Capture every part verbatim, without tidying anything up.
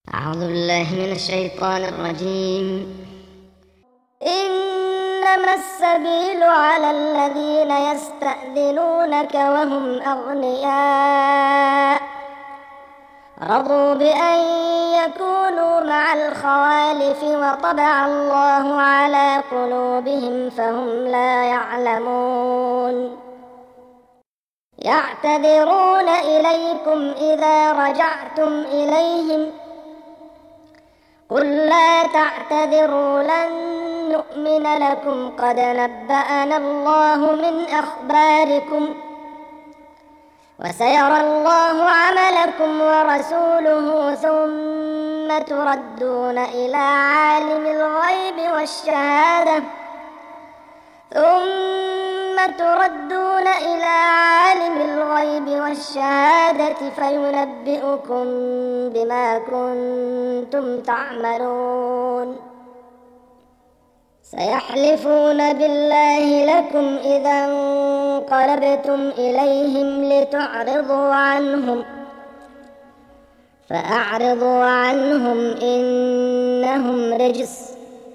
أعوذ بالله من الشيطان الرجيم. إنما السبيل على الذين يستأذنونك وهم أغنياء رضوا بأن يكونوا مع الخوالف وطبع الله على قلوبهم فهم لا يعلمون. يعتذرون إليكم إذا رجعتم إليهم قل لا تعتذروا لن نؤمن لكم قد نبأنا الله من أخباركم وسيرى الله عملكم ورسوله ثم تردون إلى عالم الغيب والشهادة ثم تردون إلى عالم الغيب والشهادة فينبئكم بما كنتم تعملون. سيحلفون بالله لكم إذا انقلبتم إليهم لتعرضوا عنهم فأعرضوا عنهم إنهم رجس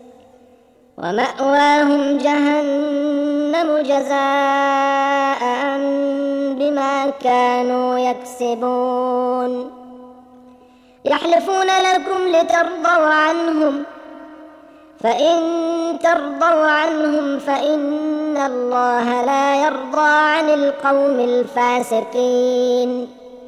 ومأواهم جهنم جزاء بما كانوا يكسبون. يحلفون لكم لترضوا عنهم فإن ترضوا عنهم فإن الله لا يرضى عن القوم الفاسقين.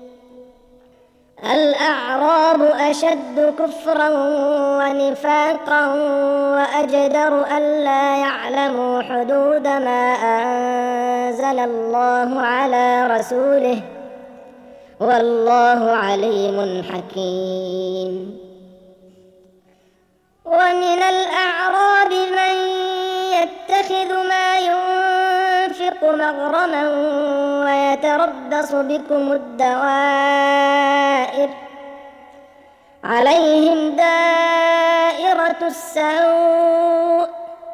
الأعراب أشد كفرا ونفاقا وأجدر ألا يعلموا حدود ما أنزل الله على رسوله والله عليم حكيم. ومن الأعراب من يتخذ ما ينفق مغرما ويتربص بكم الدوائر عليهم دائرة السوء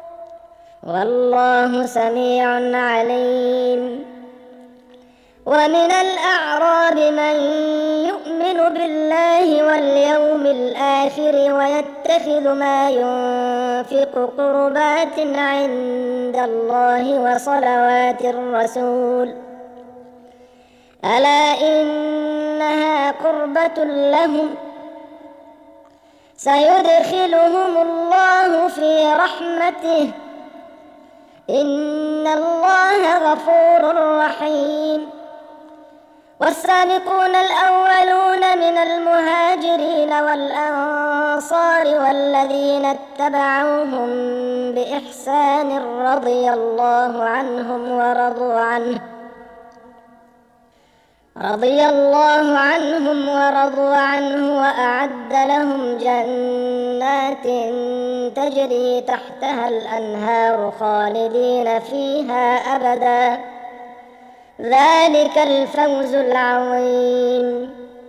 والله سميع عليم. ومن الأعراب من يؤمن بالله واليوم الآخر ويتخذ ما ينفق قربات عند الله وصلوات الرسول ألا إنها قربة لهم سيدخلهم الله في رحمته إن الله غفور رحيم. والسابقون الأولون من المهاجرين والأنصار والذين اتبعوهم بإحسان رضي الله عنهم ورضوا عنه رضي الله عنهم ورضوا عنه وأعد لهم جنات تجري تحتها الأنهار خالدين فيها أبدا ذلك الفوز العظيم.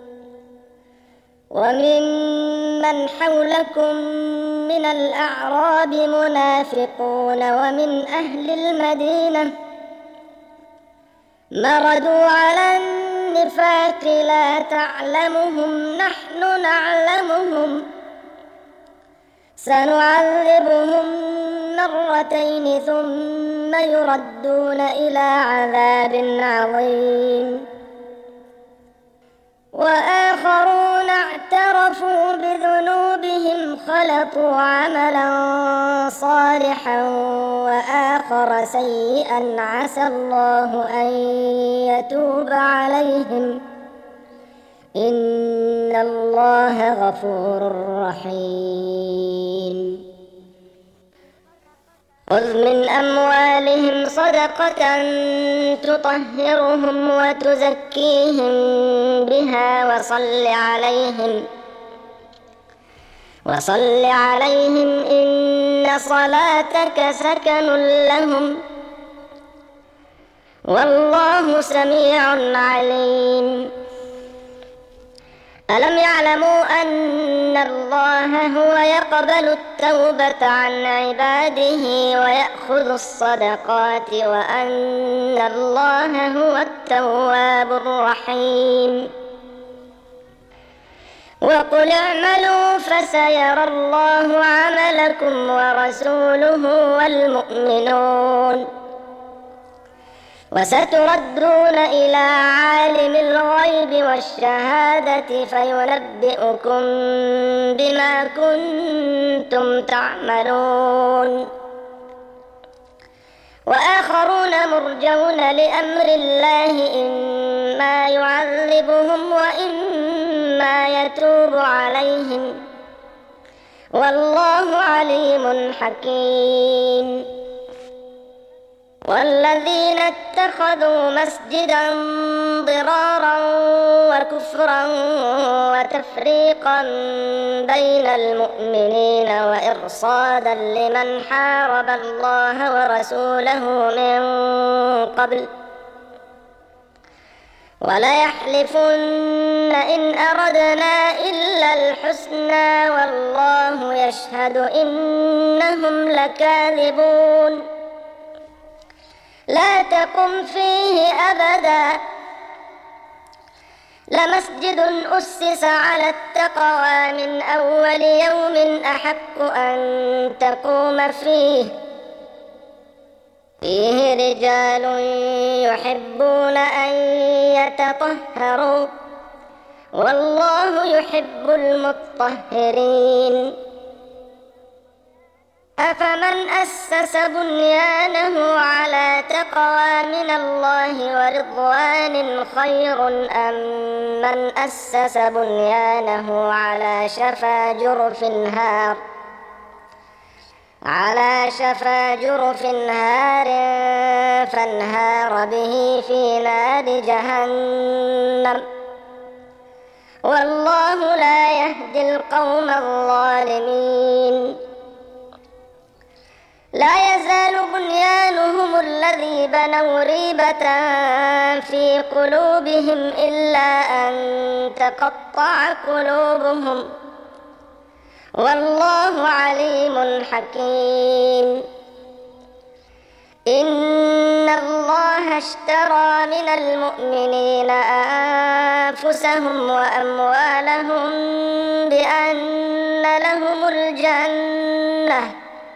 وممن حولكم من الأعراب منافقون ومن أهل المدينة مردوا على النفاق لا تعلمهم نحن نعلمهم سنعذبهم مرتين ثم يردون إلى عذاب عظيم. وآخرون اعترفوا بذنوبهم خلطوا عملا صالحا وآخر سيئا عسى الله أن يتوب عليهم إن الله غفور رحيم. خذ من أموالهم صدقة تطهرهم وتزكيهم بها وصل عليهم وصل عليهم إن صلاتك سكن لهم والله سميع عليم. ألم يعلموا أن الله هو يقبل التوبة عن عباده ويأخذ الصدقات وأن الله هو التواب الرحيم. وقل اعملوا فسيرى الله عملكم ورسوله والمؤمنون وستردون إلى عالم الغيب والشهادة فينبئكم بما كنتم تعملون وآخرون مرجون لأمر الله إما يعذبهم وإما يتوب عليهم والله عليم حكيم والذين اتخذوا مسجدا ضرارا وكفرا وتفريقا بين المؤمنين وإرصادا لمن حارب الله ورسوله من قبل وليحلفن إن أردنا إلا الحسنى والله يشهد إنهم لكاذبون لا تقم فيه أبدا لمسجد أسس على التقوى من أول يوم أحق أن تقوم فيه فيه رجال يحبون أن يتطهروا والله يحب المطهرين أفمن أسس بنيانه على تقوى من الله ورضوان خير أم من أسس بنيانه على شفا جرف هار على شفا جرف هار فانهار به في نار جهنم والله لا يهدي القوم الظالمين لا يزال بنيانهم الذي بنوا ريبة في قلوبهم إلا أن تقطع قلوبهم والله عليم حكيم إن الله اشترى من المؤمنين أنفسهم وأموالهم بأن لهم الجنة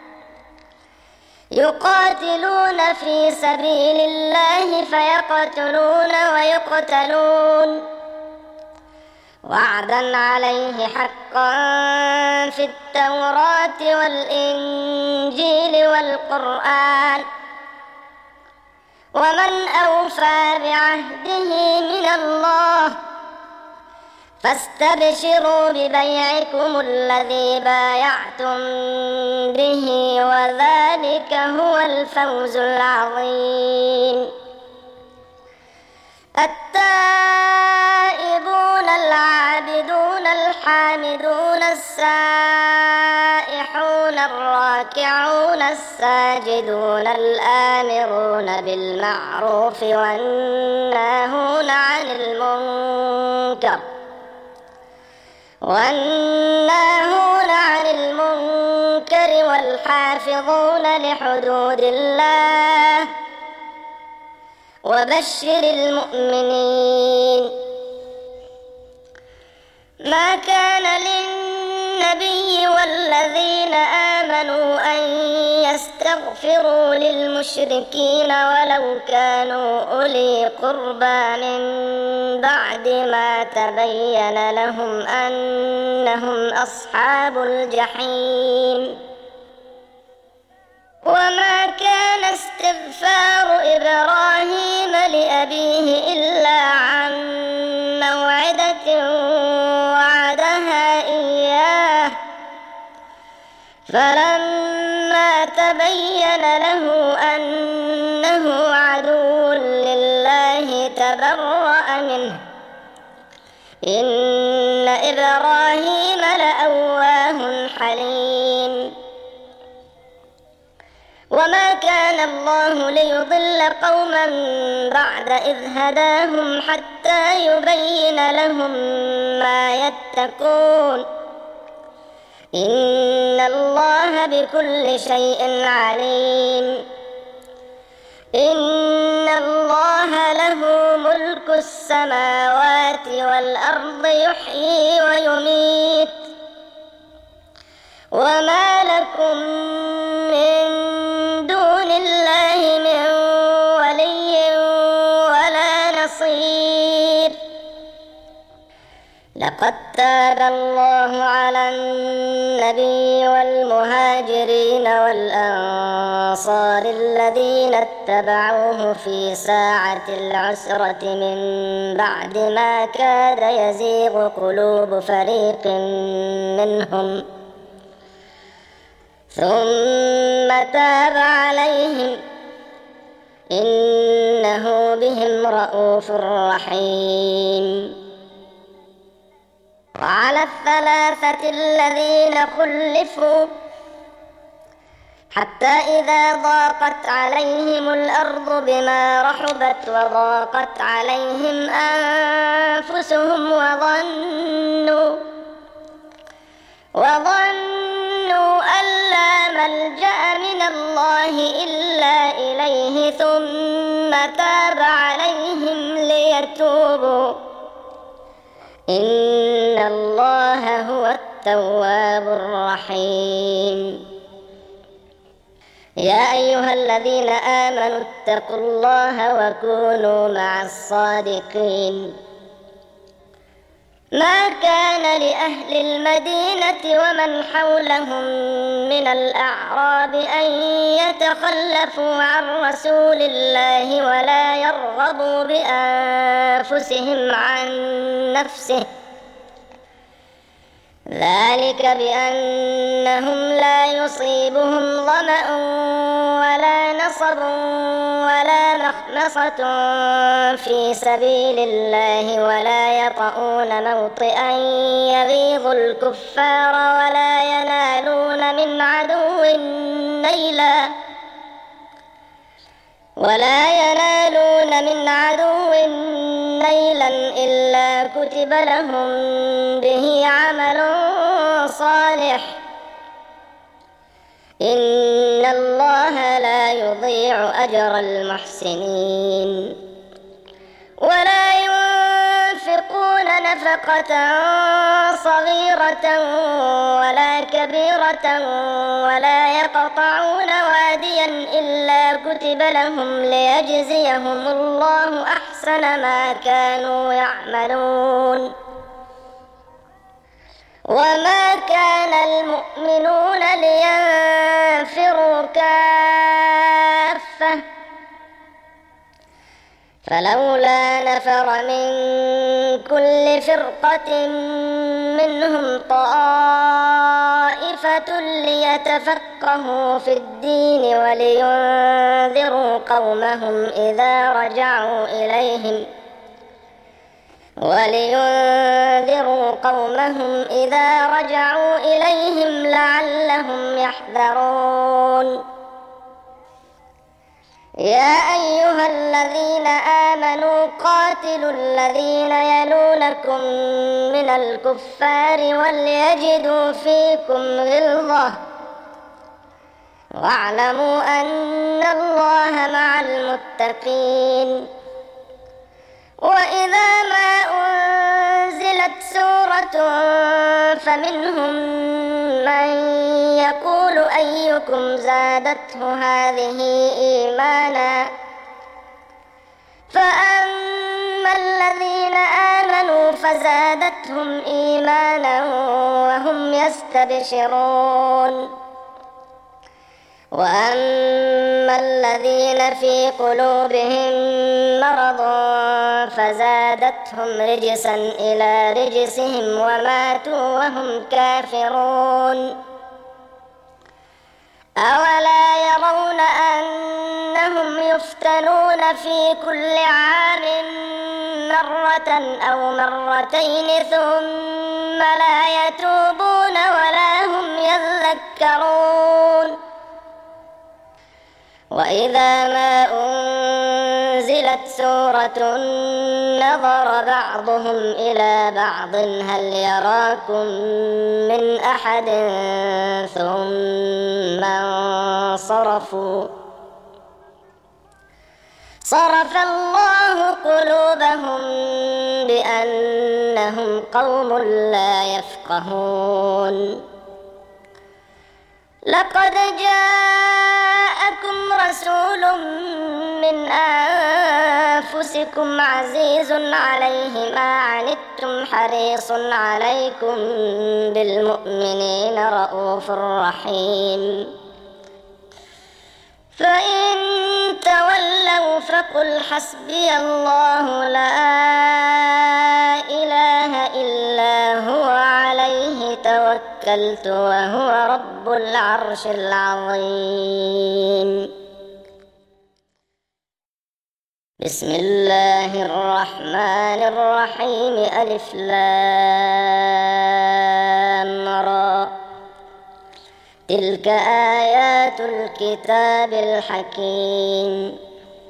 يقاتلون في سبيل الله فيقتلون ويقتلون وعدا عليه حقا في التوراة والإنجيل والقرآن ومن أوفى بعهده من الله فاستبشروا ببيعكم الذي بايعتم به وذلك هو الفوز العظيم التائبون العابدون الحامدون السائحون الراكعون الساجدون الآمرون بالمعروف والناهون عن المنكر والناهون عن المنكر والحافظون لحدود الله وبشر المؤمنين ما كان للنبي والذين آمنوا أن يستغفروا للمشركين ولو كانوا أولي قربى من بعد ما تبين لهم أنهم أصحاب الجحيم وما كان استغفار إبراهيم لأبيه إلا عن موعدة وعدها إياه فلما تبين له أنه عدو لله تبرأ منه إن إبراهيم لأواه حليم وما كان الله ليضل قوما بعد إذ هداهم حتى يبين لهم ما يتقون إن الله بكل شيء عليم إن الله له ملك السماوات والأرض يحيي ويميت وما لكم من دون الله من ولي ولا نصير. لقد تاب الله على النبي والمهاجرين والأنصار الذين اتبعوه في ساعة العسرة من بعد ما كاد يزيغ قلوب فريق منهم ثم تاب عليهم إنه بهم رءوف رحيم. وعلى الثلاثة الذين خلفوا حتى إذا ضاقت عليهم الأرض بما رحبت وضاقت عليهم أنفسهم وظنوا وظنوا أن لا ملجأ من الله إلا إليه ثم تاب عليهم ليتوبوا إن الله هو التواب الرحيم. يا أيها الذين آمنوا اتقوا الله وكونوا مع الصادقين. ما كان لأهل المدينة ومن حولهم من الأعراب أن يتخلفوا عن رسول الله ولا يرغبوا بأنفسهم عن نفسه ذلك بأنهم لا يصيبهم ظمأ ولا نصب ولا مخمصة في سبيل الله ولا يطؤون موطئا يغيظ الكفار ولا ينالون من عدو نيلا ولا ينالون من عدو نيلا إلا كتب لهم به عمل صالح إن الله لا يضيع أجر المحسنين. ولا ينفقون نفقة صغيرة ولا كبيرة ولا يقطعون واديا إلا كتب لهم ليجزيهم الله أحسن ما كانوا يعملون. وما كان المؤمنون لينفروا كافة فلولا نفر من كل فرقة منهم طائفة ليتفقهوا في الدين ولينذروا قومهم إذا رجعوا إليهم ولينذروا قومهم إذا رجعوا إليهم لعلهم يحذرون. يا أيها الذين آمنوا قاتلوا الذين يلونكم من الكفار وليجدوا فيكم غلظة واعلموا أن الله مع المتقين. وإذا ما أنزلت سورة فمنهم من يقول أيكم زادته هذه إيمانا فأما الذين آمنوا فزادتهم إيمانا وهم يستبشرون. وأما الذين في قلوبهم مرض فزادتهم رجسا إلى رجسهم وماتوا وهم كافرون. أولا يرون أنهم يفتنون في كل عام مرة أو مرتين ثم لا يتوبون ولا هم يذكرون. وإذا ما أنزلت سورة نظر بعضهم إلى بعض هل يراكم من أحد ثم انصرفوا صرف الله قلوبهم بأنهم قوم لا يفقهون لقد جاءكم رسول من أنفسكم عزيز عليه ما عنتم حريص عليكم بالمؤمنين رؤوف رحيم فإن تولوا فقل حسبي الله لا إله إلا هو عليه توكلت وهو رب العرش العظيم بسم الله الرحمن الرحيم ألف لام را تلك آيات الكتاب الحكيم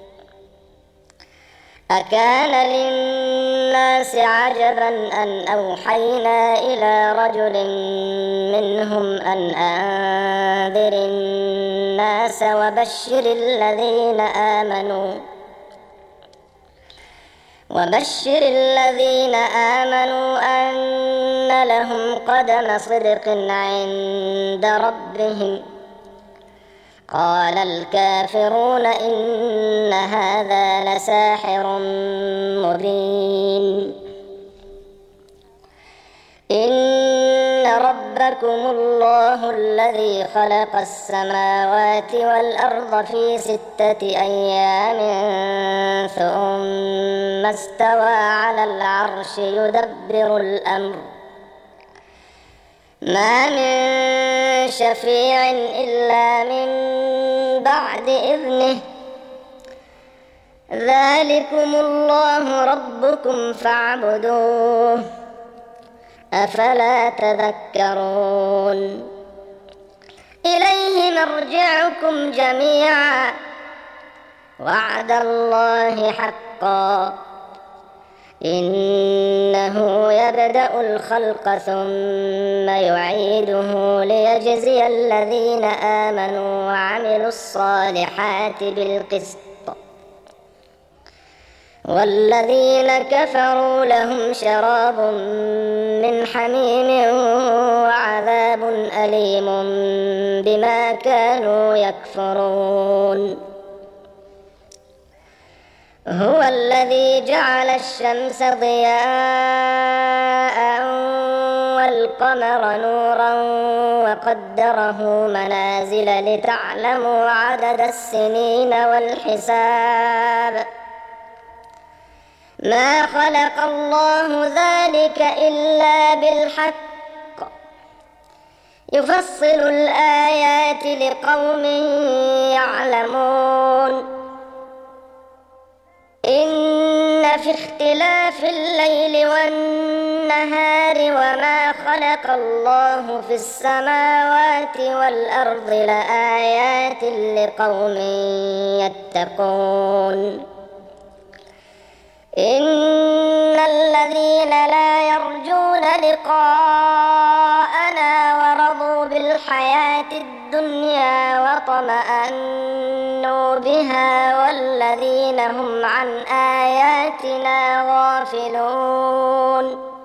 أكان للناس عجبا أن أوحينا إلى رجل منهم أن أنذر الناس وبشر الذين آمنوا وبشر الذين آمنوا أن لهم قدم صدق عند ربهم قال الكافرون إن هذا لساحر مبين إن ربكم الله الذي خلق السماوات والأرض في ستة أيام ثم استوى على العرش يدبر الأمر ما من شفيع إلا من بعد إذنه ذلكم الله ربكم فاعبدوه أفلا تذكرون إليه مرجعكم جميعا وعد الله حقا إنه يبدأ الخلق ثم يعيده ليجزي الذين آمنوا وعملوا الصالحات بالقسط والذين كفروا لهم شراب من حميم وعذاب أليم بما كانوا يكفرون هو الذي جعل الشمس ضياء والقمر نورا وقدره منازل لتعلموا عدد السنين والحساب ما خلق الله ذلك إلا بالحق يفصل الآيات لقوم يعلمون إن في اختلاف الليل والنهار وما خلق الله في السماوات والأرض لآيات لقوم يتقون إن الذين لا يرجون لقاءنا ورضوا بالحياة الدنيا واطمأنوا بها والذين هم عن آياتنا غافلون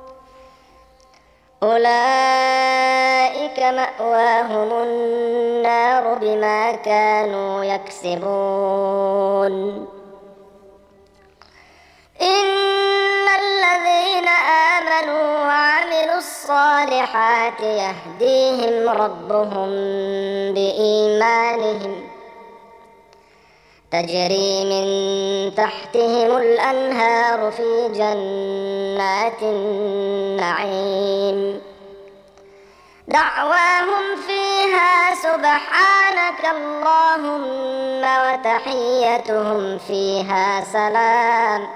أولئك مأواهم النار بما كانوا يكسبون إن الذين آمنوا وعملوا الصالحات يهديهم ربهم بإيمانهم تجري من تحتهم الأنهار في جنات النعيم دعواهم فيها سبحانك اللهم وتحيتهم فيها سلام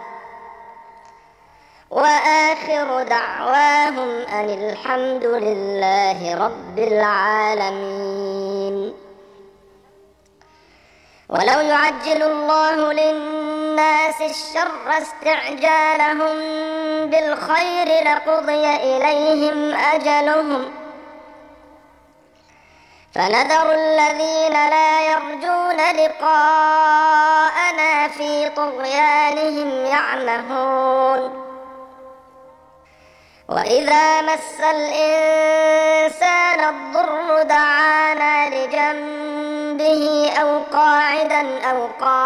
وآخر دعواهم أن الحمد لله رب العالمين ولو يعجل الله للناس الشر استعجالهم بالخير لقضي إليهم أجلهم فنذر الذين لا يرجون لقاءنا في طغيانهم يعمهون وإذا مس الإنسان الضر دعانا لجنبه أو قاعدا أو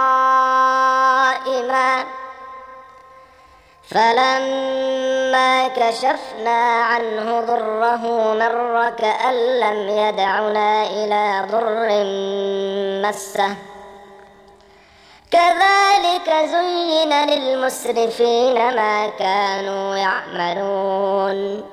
قائما فلما كشفنا عنه ضره مر كأن لم يدعنا إلى ضر مسه كذلك زين للمسرفين ما كانوا يعملون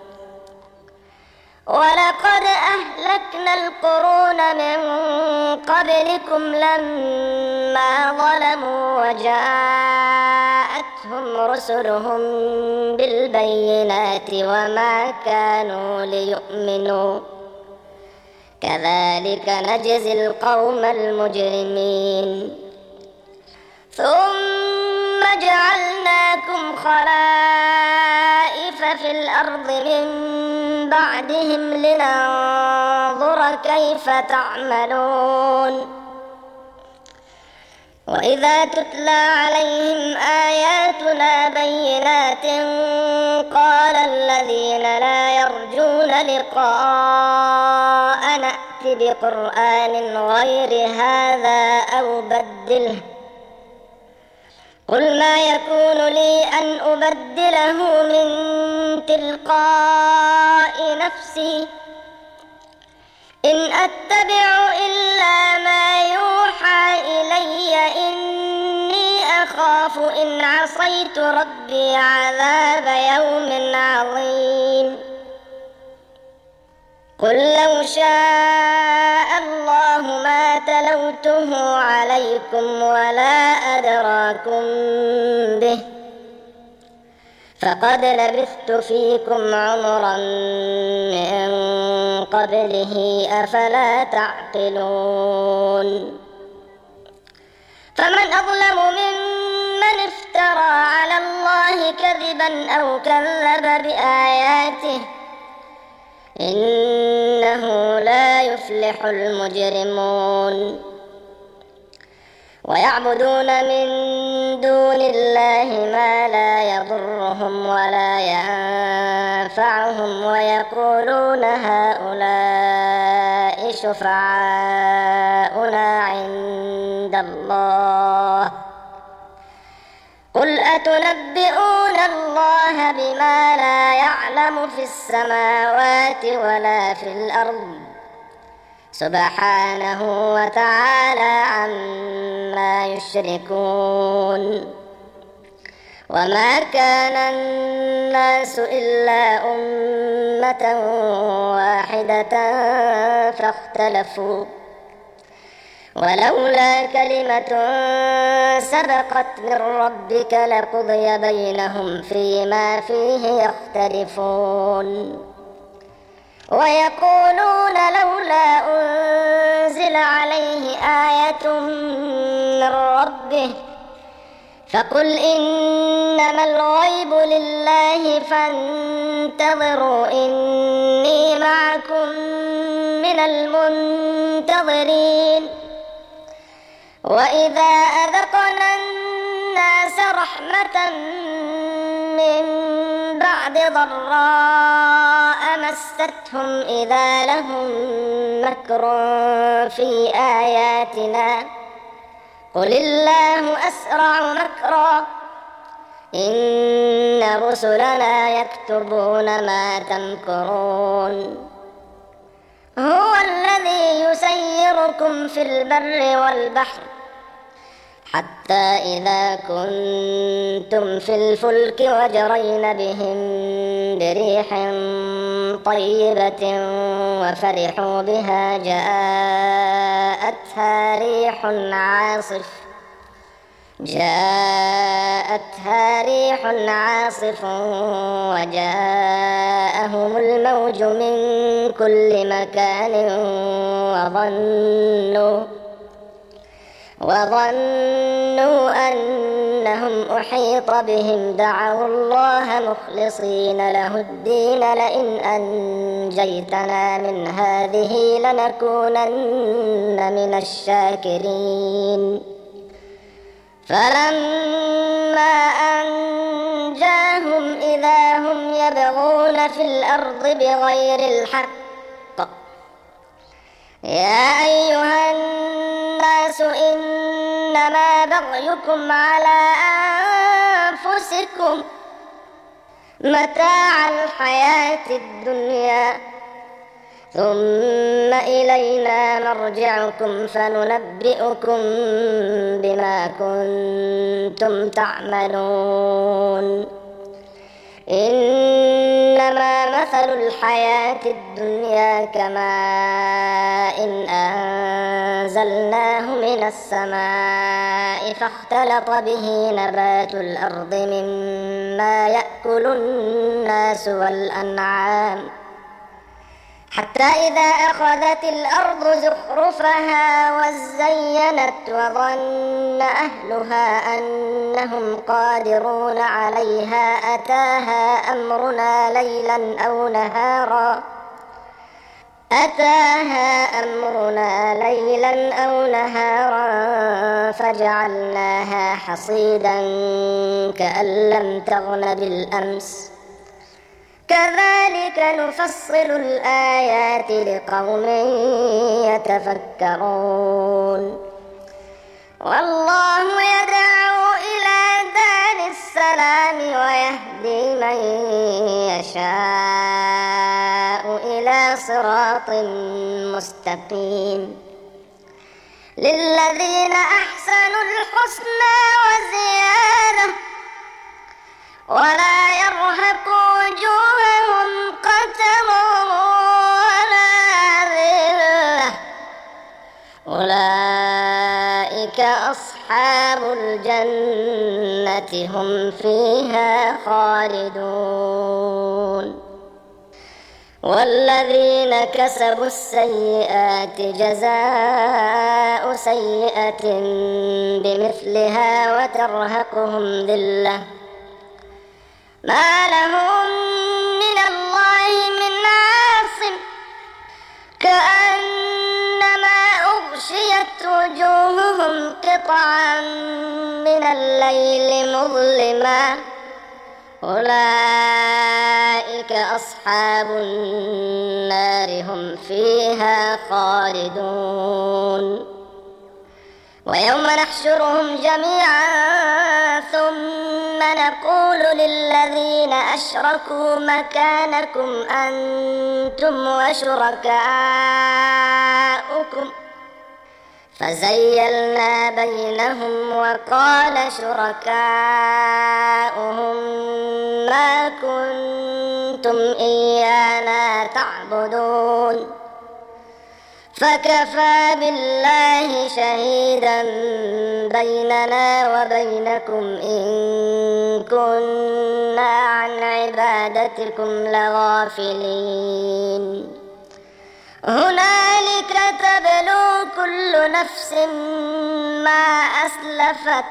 ولقد أهلكنا القرون من قبلكم لما ظلموا وجاءتهم رسلهم بالبينات وما كانوا ليؤمنوا كذلك نجزي القوم المجرمين ثم جعلناكم خلائف في الأرض من بعدهم لننظر كيف تعملون وإذا تتلى عليهم آياتنا بينات قال الذين لا يرجون لقاء نأت بقرآن غير هذا أو بدله قل ما يكون لي أن أبدله من تلقاء نفسي إن أتبع إلا ما يوحى إلي إني أخاف إن عصيت ربي عذاب يوم عظيم قل لو شاء الله ما تلوته عليكم ولا أدراكم به فقد لبثت فيكم عمرا من قبله أفلا تعقلون فمن أظلم ممن افترى على الله كذبا أو كذب بآياته إنه لا يفلح المجرمون ويعبدون من دون الله ما لا يضرهم ولا ينفعهم ويقولون هؤلاء شفعاؤنا عند الله قل أتنبئون الله بما لا يعلم في السماوات ولا في الأرض سبحانه وتعالى عما يشركون وما كان الناس إلا أمة واحدة فاختلفوا ولولا كلمة سبقت من ربك لقضي بينهم فيما فيه يختلفون ويقولون لولا أنزل عليه آية من ربه فقل إنما الغيب لله فانتظروا إني معكم من المنتظرين وإذا أذقنا الناس رحمة من بعد ضراء مستهم إذا لهم مكر في آياتنا قل الله أسرع مكرا إن رسلنا يكتبون ما تمكرون هو الذي يسيركم في البر والبحر حتى إذا كنتم في الفلك وجرين بهم بريح طيبة وفرحوا بها جاءتها ريح عاصف جاءتها ريح عاصف وجاءهم الموج من كل مكان وظنوا وظنوا أنهم أحيط بهم دعوا الله مخلصين له الدين لئن أنجيتنا من هذه لنكونن من الشاكرين فلما أنجاهم إذا هم يبغون في الأرض بغير الحق يا أيها الناس إنما بغيكم على أنفسكم متاع الحياة الدنيا ثم إلينا مرجعكم فننبئكم بما كنتم تعملون إنما مثل الحياة الدنيا كماء إن أنزلناه من السماء فاختلط به نبات الأرض مما يأكل الناس والأنعام حتى إذا أخذت الأرض زخرفها وزينت وظن أهلها أنهم قادرون عليها أتاها أمرنا ليلا أو نهارا أتاها أمرنا ليلا أو نهارا فجعلناها حصيدا كأن لم تغن بالأمس كذلك نفصل الآيات لقوم يتفكرون والله يدعو إلى دار السلام ويهدي من يشاء إلى صراط مستقيم للذين أحسنوا الحسنى وزيادة ولا يرهق وجوههم قتر ولا ذلة أولئك أصحاب الجنة هم فيها خالدون والذين كسبوا السيئات جزاء سيئة بمثلها وترهقهم ذلة ما لهم من الله من عاصم كأنما أغشيت وجوههم قطعا من الليل مظلما أولئك أصحاب النار هم فيها خالدون ويوم نحشرهم جميعا ثم نقول للذين أشركوا مكانكم أنتم وشركاؤكم فزيلنا بينهم وقال شركاؤهم ما كنتم إيانا تعبدون فكفى بالله شهيدا بيننا وبينكم إن كنا عن عبادتكم لغافلين هنالك تبلو كل نفس ما أسلفت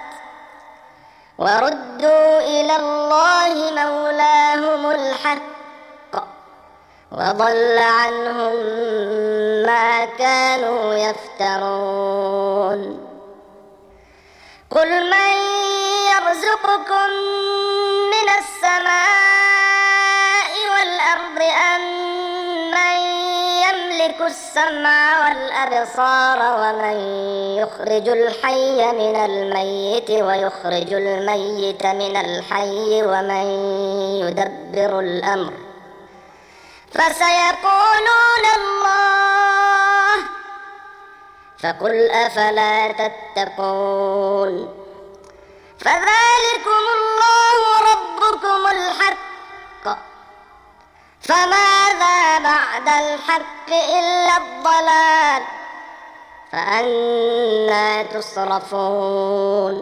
وردوا إلى الله مولاهم الحق وضل عنهم ما كانوا يفترون قل من يرزقكم من السماء والأرض أم من يملك السمع والأبصار ومن يخرج الحي من الميت ويخرج الميت من الحي ومن يدبر الأمر فسيقولون الله فقل أفلا تتقون فذلكم الله ربكم الحق فماذا بعد الحق إلا الضلال فأنى تصرفون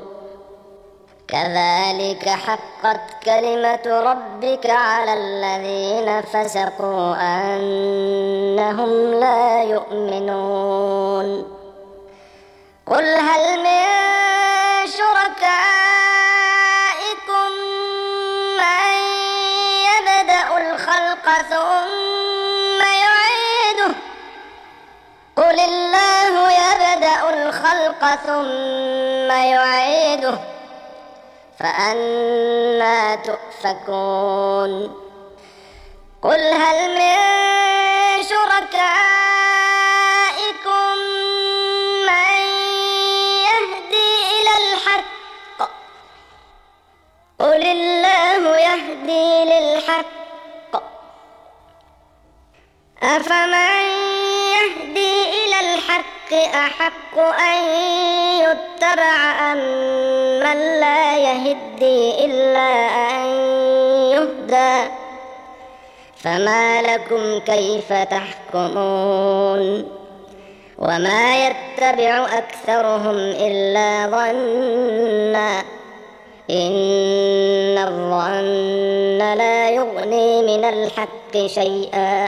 كذلك حقت كلمة ربك على الذين فسقوا أنهم لا يؤمنون قل هل من شركائكم من يبدأ الخلق ثم يعيده قل الله يبدأ الخلق ثم يعيده فأنى تؤفكون قل هل من شركائكم من يهدي إلى الحق قل الله يهدي للحق أفمن يهدي إلى الحق أحق أن يتبع أم من لا يهدي إلا أن يهدى فما لكم كيف تحكمون وما يتبع أكثرهم إلا ظنا إن الظن لا يغني من الحق شيئا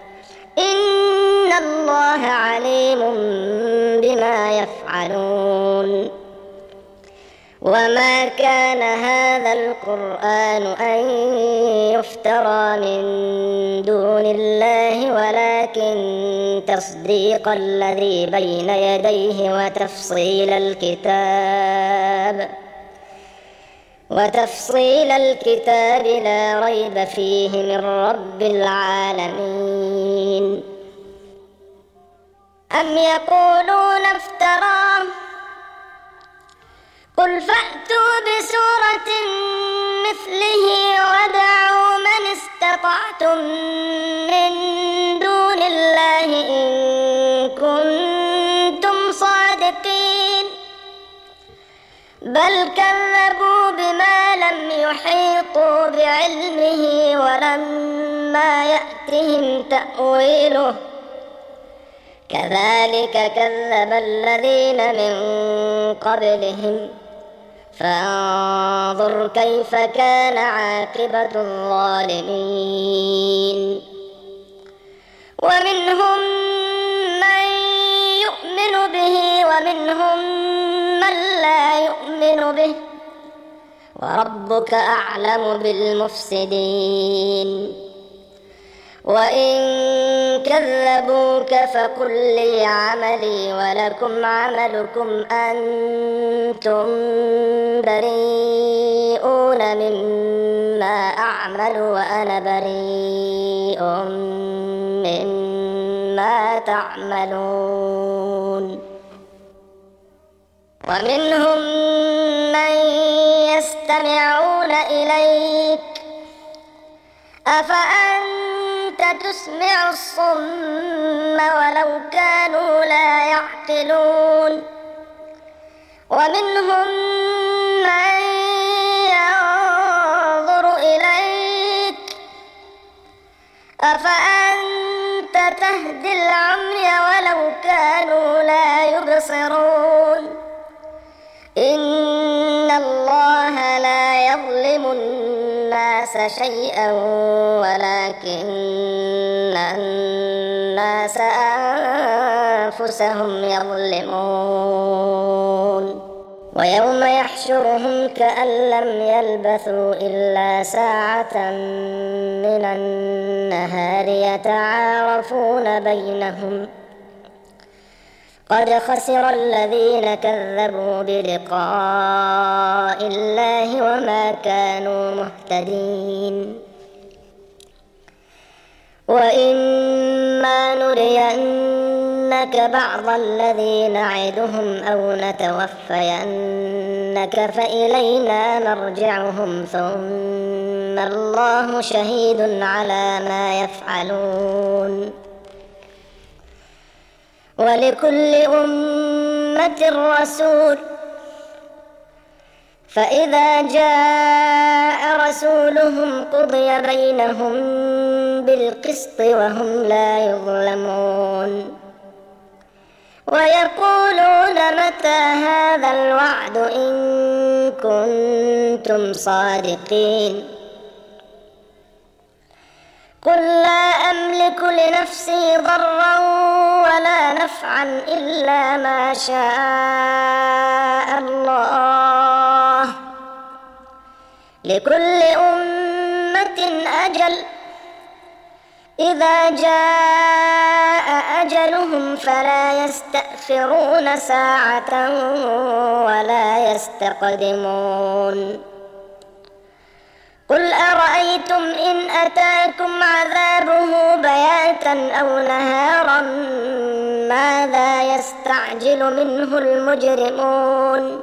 إن الله عليم بما يفعلون وما كان هذا القرآن أن يفترى من دون الله ولكن تصديق الذي بين يديه وتفصيل الكتاب وتفصيل الكتاب لا ريب فيه من رب العالمين أم يقولون افتراه قل فأتوا بسورة مثله وادعوا من استطعتم من دون الله إن كنتم صادقين بل كذبوا بما لم يحيطوا بعلمه ولما يأتهم تأويله كذلك كذب الذين من قبلهم فانظر كيف كان عاقبة الظالمين ومنهم من يؤمن به ومنهم من لا يؤمن به وربك أعلم بالمفسدين وإن كذبوك فقل لي عملي ولكم عملكم أنتم بريئون مما أعمل وأنا بريء مما تعملون ومنهم من يستمعون إليك أفأنت تسمع الصم ولو كانوا لا يعقلون ومنهم من ينظر إليك أفأنت تهدي العمي ولو كانوا لا يبصرون إن الله لا يظلم الناس شيئا ولكن الناس أنفسهم يظلمون ويوم يحشرهم كأن لم يلبثوا إلا ساعة من النهار يتعارفون بينهم قد خسر الذين كذبوا بلقاء الله وما كانوا مهتدين وإما نرينك بعض الذي نعدهم أو نتوفينك فإلينا مرجعهم ثم الله شهيد على ما يفعلون ولكل أمة رسول فإذا جاء رسولهم قضي بينهم بالقسط وهم لا يظلمون ويقولون متى هذا الوعد إن كنتم صادقين قل لا أملك لنفسي ضرا ولا نفعا إلا ما شاء الله لكل أمة أجل إذا جاء أجلهم فلا يستأخرون ساعة ولا يستقدمون قل أرأيتم إن أتاكم عذابه بياتا أو نهارا ماذا يستعجل منه المجرمون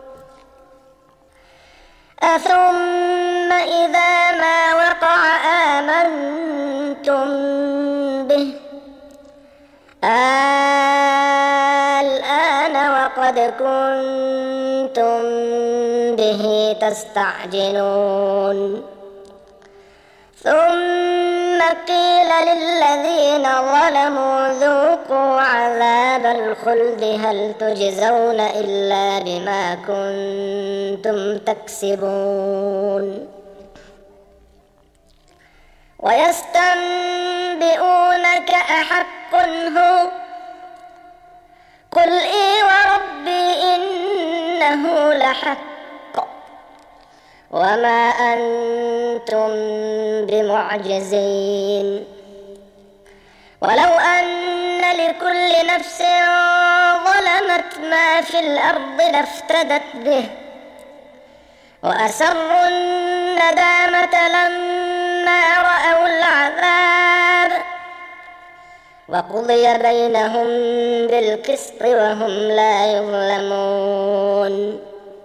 أثم إذا ما وقع آمنتم به الآن وقد كنتم به تستعجلون ثم قيل للذين ظلموا ذوقوا عذاب الخلد هل تجزون إلا بما كنتم تكسبون ويستنبئونك أحق هو قل إي وربي إنه لحق وما أنتم بمعجزين ولو أن لكل نفس ظلمت ما في الأرض لافتدت به وأسروا الندامة لما رأوا العذاب وقضي بينهم بالقسط وهم لا يظلمون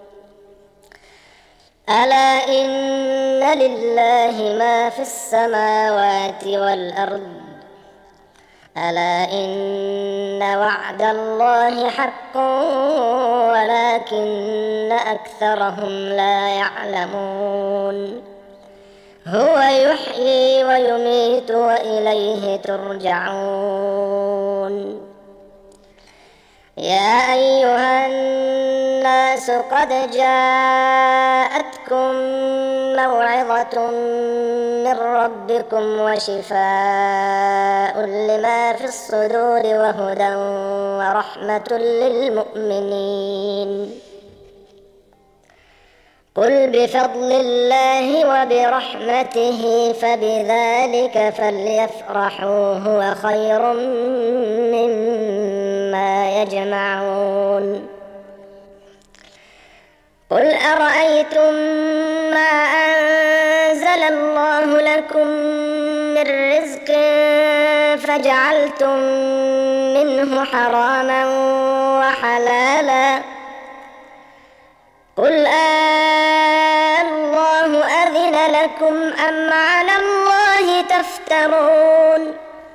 ألا إن لله ما في السماوات والأرض ألا إن وعد الله حق ولكن أكثرهم لا يعلمون هو يحيي ويميت وإليه ترجعون يا أيها الناس قد جاءتكم موعظة من ربكم وشفاء لما في الصدور وهدى ورحمة للمؤمنين قل بفضل الله وبرحمته فبذلك فليفرحوا هو خير مما يجمعون قل أرأيتم ما أنزل الله لكم من رزق فجعلتم منه حراما وحلالا قل الله أذن لكم أم على الله تفترون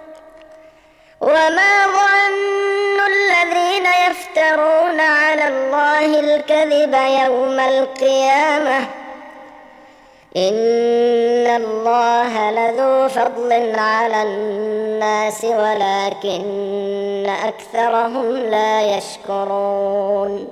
وما ظن الذين يفترون على الله الكذب يوم القيامة إن الله لذو فضل على الناس ولكن أكثرهم لا يشكرون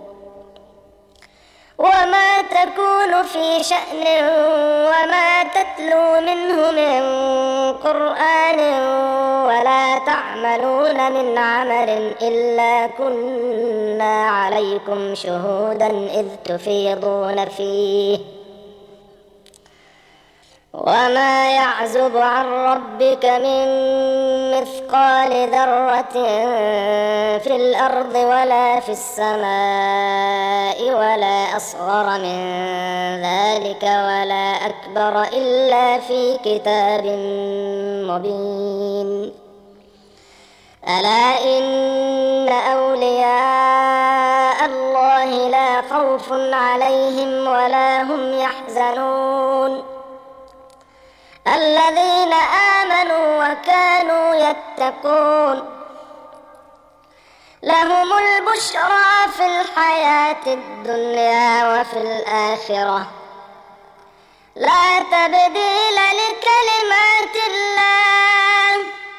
وما تكون في شأن وما تتلو منه من قرآن ولا تعملون من عمل إلا كنا عليكم شهودا إذ تفيضون فيه وما يعزب عن ربك من مثقال ذرة في الأرض ولا في السماء ولا أصغر من ذلك ولا أكبر إلا في كتاب مبين ألا إن أولياء الله لا خوف عليهم ولا هم يحزنون الذين آمنوا وكانوا يتقون لهم البشرى في الحياة الدنيا وفي الآخرة لا تبديل لكلمات الله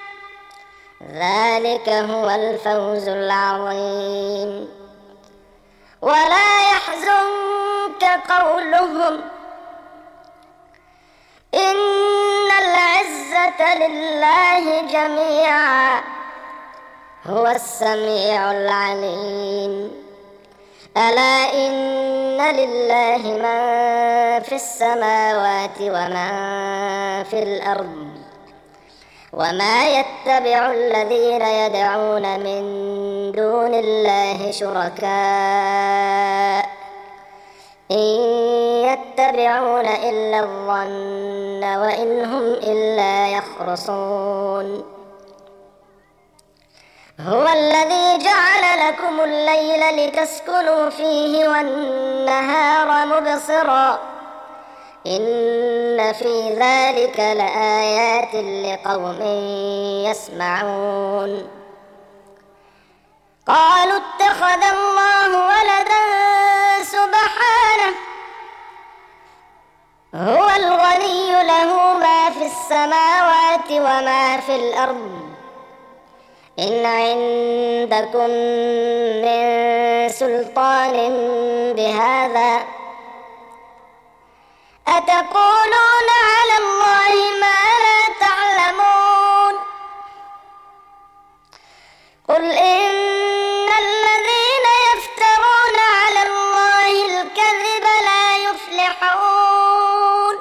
ذلك هو الفوز العظيم ولا يحزنك قولهم إن العزة العزة لله جميعا هو السميع العليم. ألا إن لله من في السماوات ومن في الأرض وما يتبع الذين يدعون من دون الله شركاء إن يتبعون إلا الظن وإن هم إلا يخرصون. هو الذي جعل لكم الليل لتسكنوا فيه والنهار مبصرا إن في ذلك لآيات لقوم يسمعون. قالوا اتخذ الله ولدا سبحانه هو الغني له ما في السماوات وما في الأرض إن عندكم من سلطان بهذا أتقولون على الله ما لا تعلمون. قل إن الذين يفترون على الله الكذب لا يفلحون.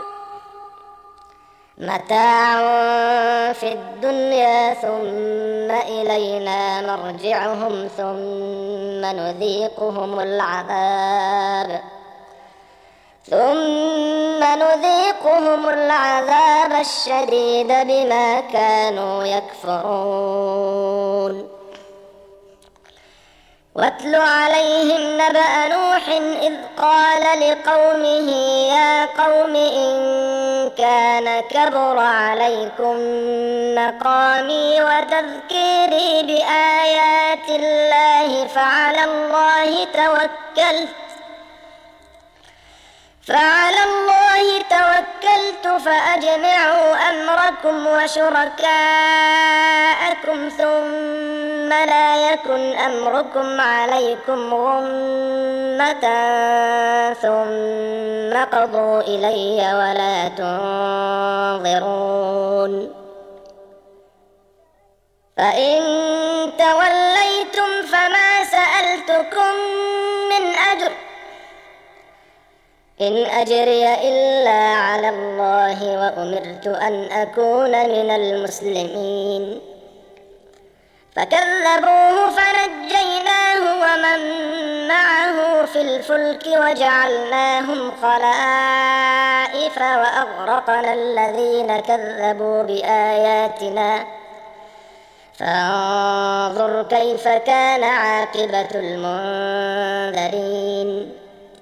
متاع في الدنيا ثم إلينا مرجعهم ثم نذيقهم العذاب ثم نذيقهم العذاب الشديد بما كانوا يكفرون. واتل عليهم نبأ نوح إذ قال لقومه يا قوم إن كان كبر عليكم مقامي وتذكيري بآيات الله فعلى الله توكلت فعلى الله توكلت فأجمعوا أمركم وشركاءكم ثم لا يكن أمركم عليكم غمة ثم قضوا إلي ولا تنظرون. فإن توليتم فما سألتكم من أجر إن أجري إلا على الله وأمرت أن أكون من المسلمين. فكذبوه فنجيناه ومن معه في الفلك وجعلناهم خلائف وأغرقنا الذين كذبوا بآياتنا فانظر كيف كان عاقبة المنذرين.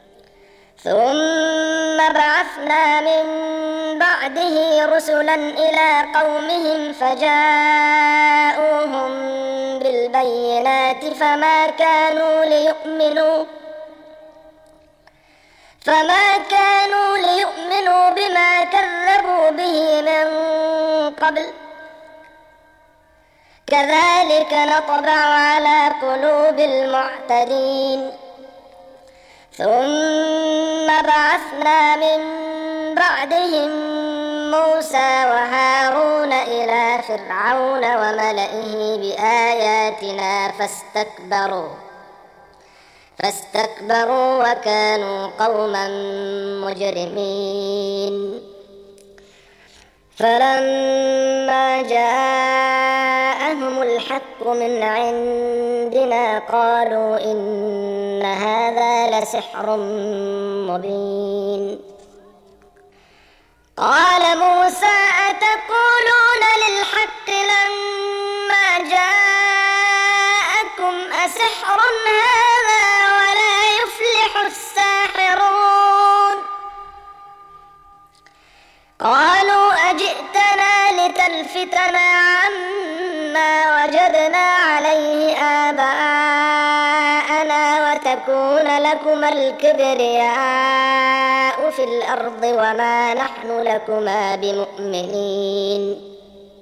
ثم بعثنا من بعده رسلا إلى قومهم فجاءوهم بالبينات فما كانوا ليؤمنوا فما كانوا ليؤمنوا بما كذبوا به من قبل كذلك نطبع على قلوب المعتدين. ثم بعثنا من بعدهم موسى وهارون إلى فرعون وملئه بآياتنا فاستكبروا فاستكبروا وكانوا قوما مجرمين. فلما جاءهم الحق من عندنا قالوا إن هذا لسحر مبين. قال موسى أتقولون للحق لما جاءكم أسحر هذا ولا يفلح الساحرون. قالوا أجئتنا لتلفتنا عما وجدنا عليه آباءنا وتكون لكما الكبرياء في الأرض وما نحن لكما بمؤمنين.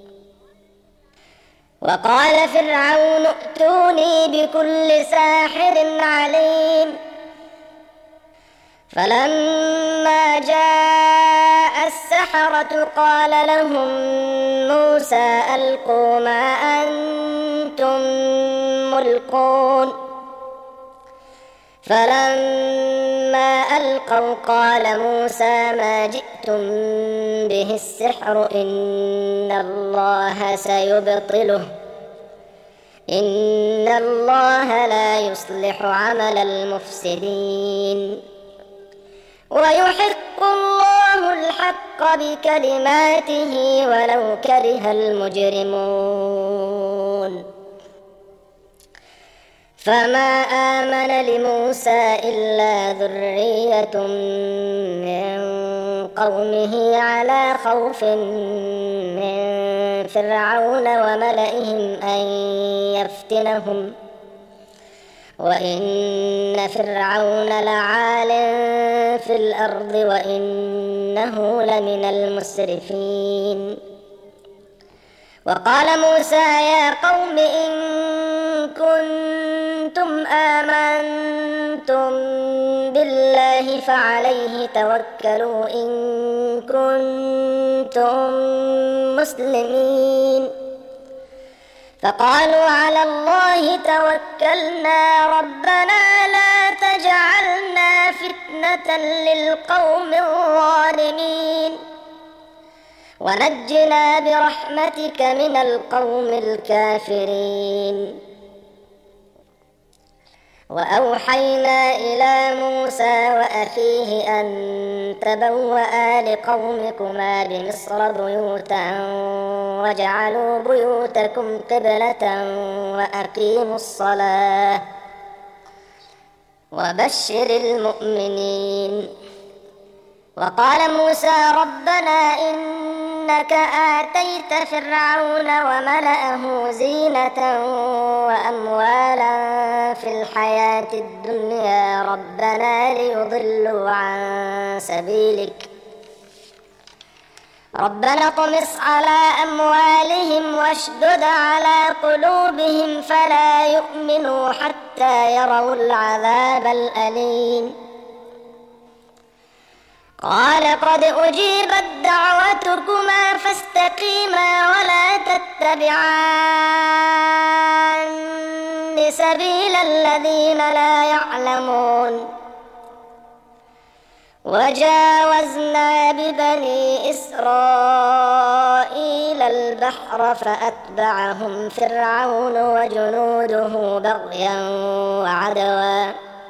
وقال فرعون ائتوني بكل ساحر عليم. فلما جاء السحرة قال لهم موسى ألقوا ما أنتم ملقون فلما ألقوا قال موسى ما جئتم به السحر إن الله سيبطله إن الله لا يصلح عمل المفسدين ويحق الله الحق بكلماته ولو كره المجرمون فما آمن لموسى إلا ذرية من قومه على خوف من فرعون وملئهم أن يفتنهم وإن فرعون لعال في الأرض وإنه لمن المسرفين وقال موسى يا قوم إن كنتم آمنتم بالله فعليه توكلوا إن كنتم مسلمين فقالوا على الله توكلنا ربنا لا تجعلنا فتنة للقوم الظالمين ونجنا برحمتك من القوم الكافرين وأوحينا إلى موسى وأخيه أن تبوأ لقومكما بمصر بيوتا وجعلوا بيوتكم قبلة وأقيموا الصلاة وبشر المؤمنين وقال موسى ربنا إنك آتيت فرعون وملأه زينة وأموالا في الحياة الدنيا ربنا ليضلوا عن سبيلك ربنا اطمس على أموالهم واشدد على قلوبهم فلا يؤمنوا حتى يروا العذاب الأليم قال قد أجيبت دعوتكما فاستقيما ولا تتبعان سبيل الذين لا يعلمون وجاوزنا ببني إسرائيل البحر فأتبعهم فرعون وجنوده بغيا وعدوا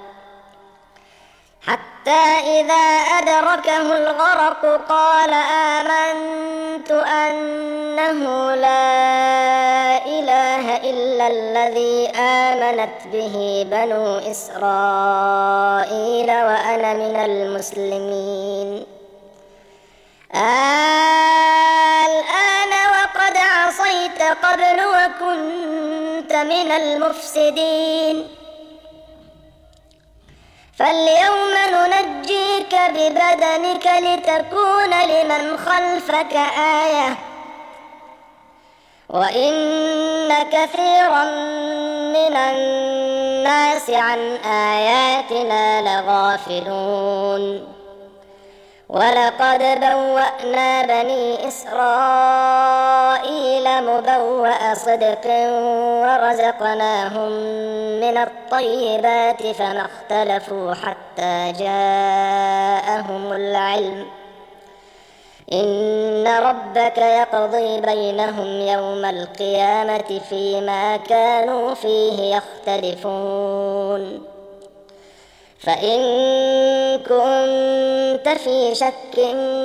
حتى إذا أدركه الغرق قال آمنت أنه لا إله إلا الذي آمنت به بنو إسرائيل وأنا من المسلمين الآن وقد عصيت قبل وكنت من المفسدين فاليوم ننجيك ببدنك لتكون لمن خلفك آية وإن كثيرا من الناس عن آياتنا لغافلون ولقد بوأنا بني إسرائيل مبوأ صدق ورزقناهم من الطيبات فما اختلفوا حتى جاءهم العلم إن ربك يقضي بينهم يوم القيامة فيما كانوا فيه يختلفون فإن كنت في شك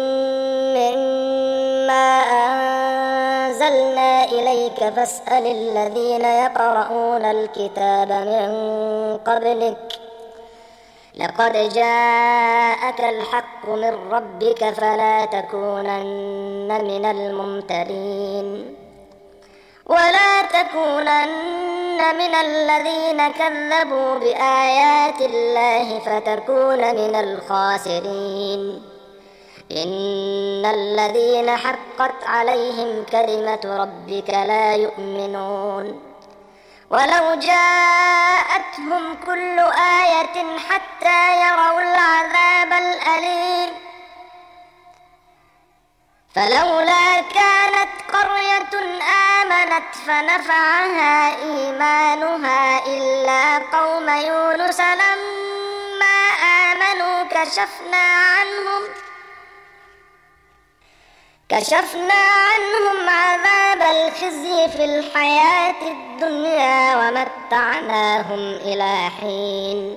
مما أنزلنا إليك فاسأل الذين يقرؤون الكتاب من قبلك لقد جاءك الحق من ربك فلا تكونن من الممترين ولا تكونن من الذين كذبوا بآيات الله فتكون من الخاسرين إن الذين حقت عليهم كلمة ربك لا يؤمنون ولو جاءتهم كل آية حتى يروا العذاب الأليم فلولا كانت قرية آمنت فنفعها إيمانها إلا قوم يونس لما آمنوا كشفنا عنهم كشفنا عنهم عذاب الخزي في الحياة الدنيا ومتعناهم إلى حين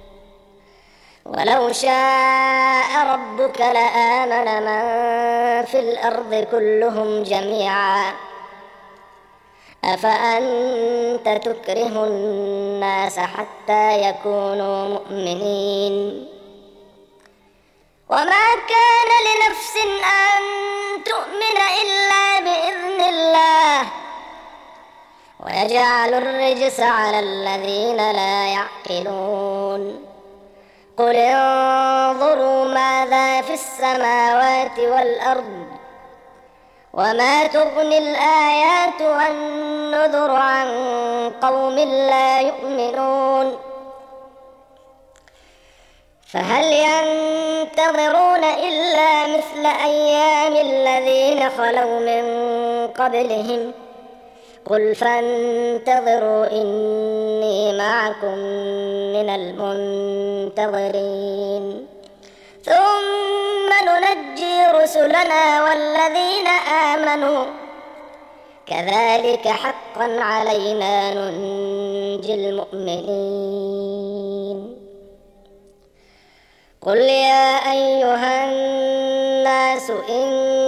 ولو شاء ربك لآمن من في الأرض كلهم جميعا أفأنت تكره الناس حتى يكونوا مؤمنين وما كان لنفس أن تؤمن إلا بإذن الله ويجعل الرجس على الذين لا يعقلون قل انظروا ماذا في السماوات والأرض وما تغني الآيات والنذر عن قوم لا يؤمنون فهل ينتظرون إلا مثل أيام الذين خلوا من قبلهم قل فانتظروا إني معكم من المنتظرين ثم ننجي رسلنا والذين آمنوا كذلك حقا علينا ننجي المؤمنين قل يا أيها الناس إن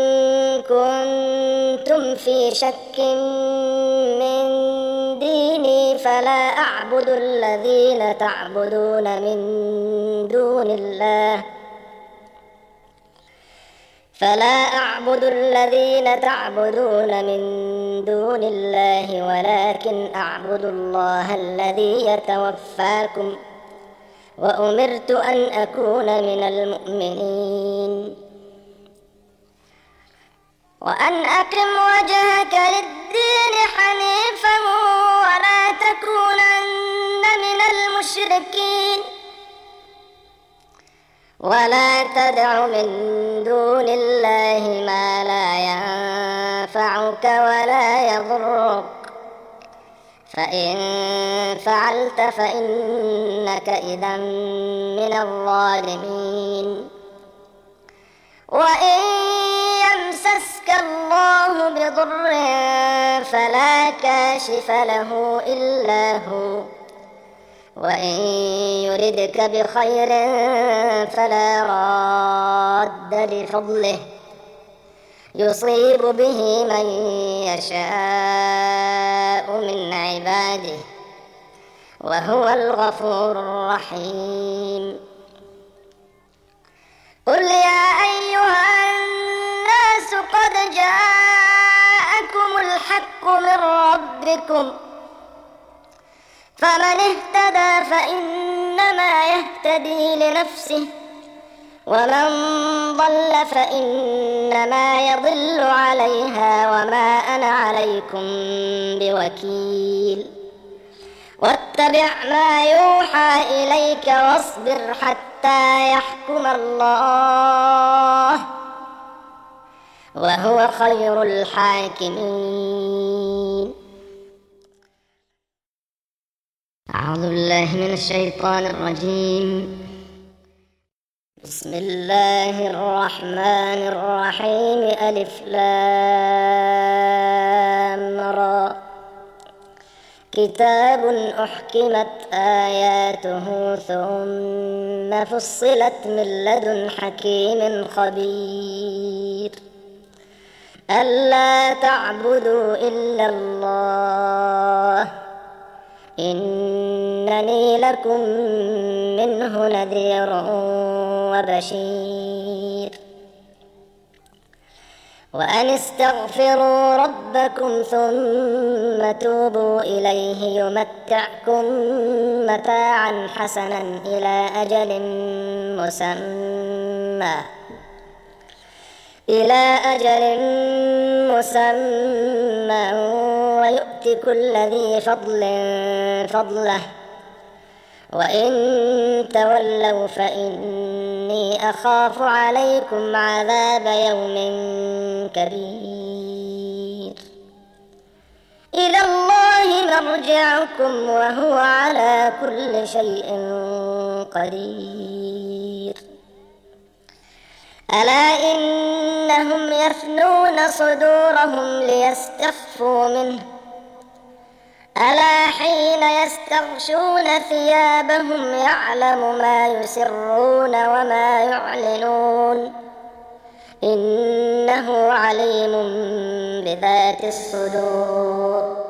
كنتم في شك من ديني فلا أعبد الذين تعبدون من دون الله فلا أعبد الذين تعبدون من دون الله ولكن أعبد الله الذي يتوفاكم وأمرت أن أكون من المؤمنين وأن أقم وجهك للدين حنيفا ولا تكونن من المشركين ولا تدع من دون الله ما لا ينفعك ولا يضرك فإن فعلت فإنك إذا من الظالمين وإن يمسسك الله بضر فلا كاشف له إلا هو وإن يردك بخير فلا راد لفضله يصيب به من يشاء من عباده وهو الغفور الرحيم قل يا أيها الناس قد جاءكم الحق من ربكم فمن اهتدى فإنما يهتدي لنفسه ومن ضل فإنما يضل عليها وما أنا عليكم بوكيل واتبع ما يوحى إليك واصبر حتى يحكم الله وهو خير الحاكمين. أعوذ بالله من الشيطان الرجيم. بسم الله الرحمن الرحيم. ألف لام را كتاب أحكمت آياته ثم فصلت من لدن حكيم خبير ألا تعبدوا إلا الله إنني لكم منه نذير وبشير وأن استغفروا ربكم ثم توبوا إليه يمتعكم متاعا حسنا إلى أجل مسمى إلى أجل مسمى ويؤت كل ذي فضل فضله وإن تولوا فإني إني أخاف عليكم عذاب يوم كبير إلى الله مرجعكم وهو على كل شيء قدير ألا إنهم يثنون صدورهم ليستخفوا منه ألا حين يستغشون ثيابهم يعلم ما يسرون وما يعلنون إنه عليم بذات الصدور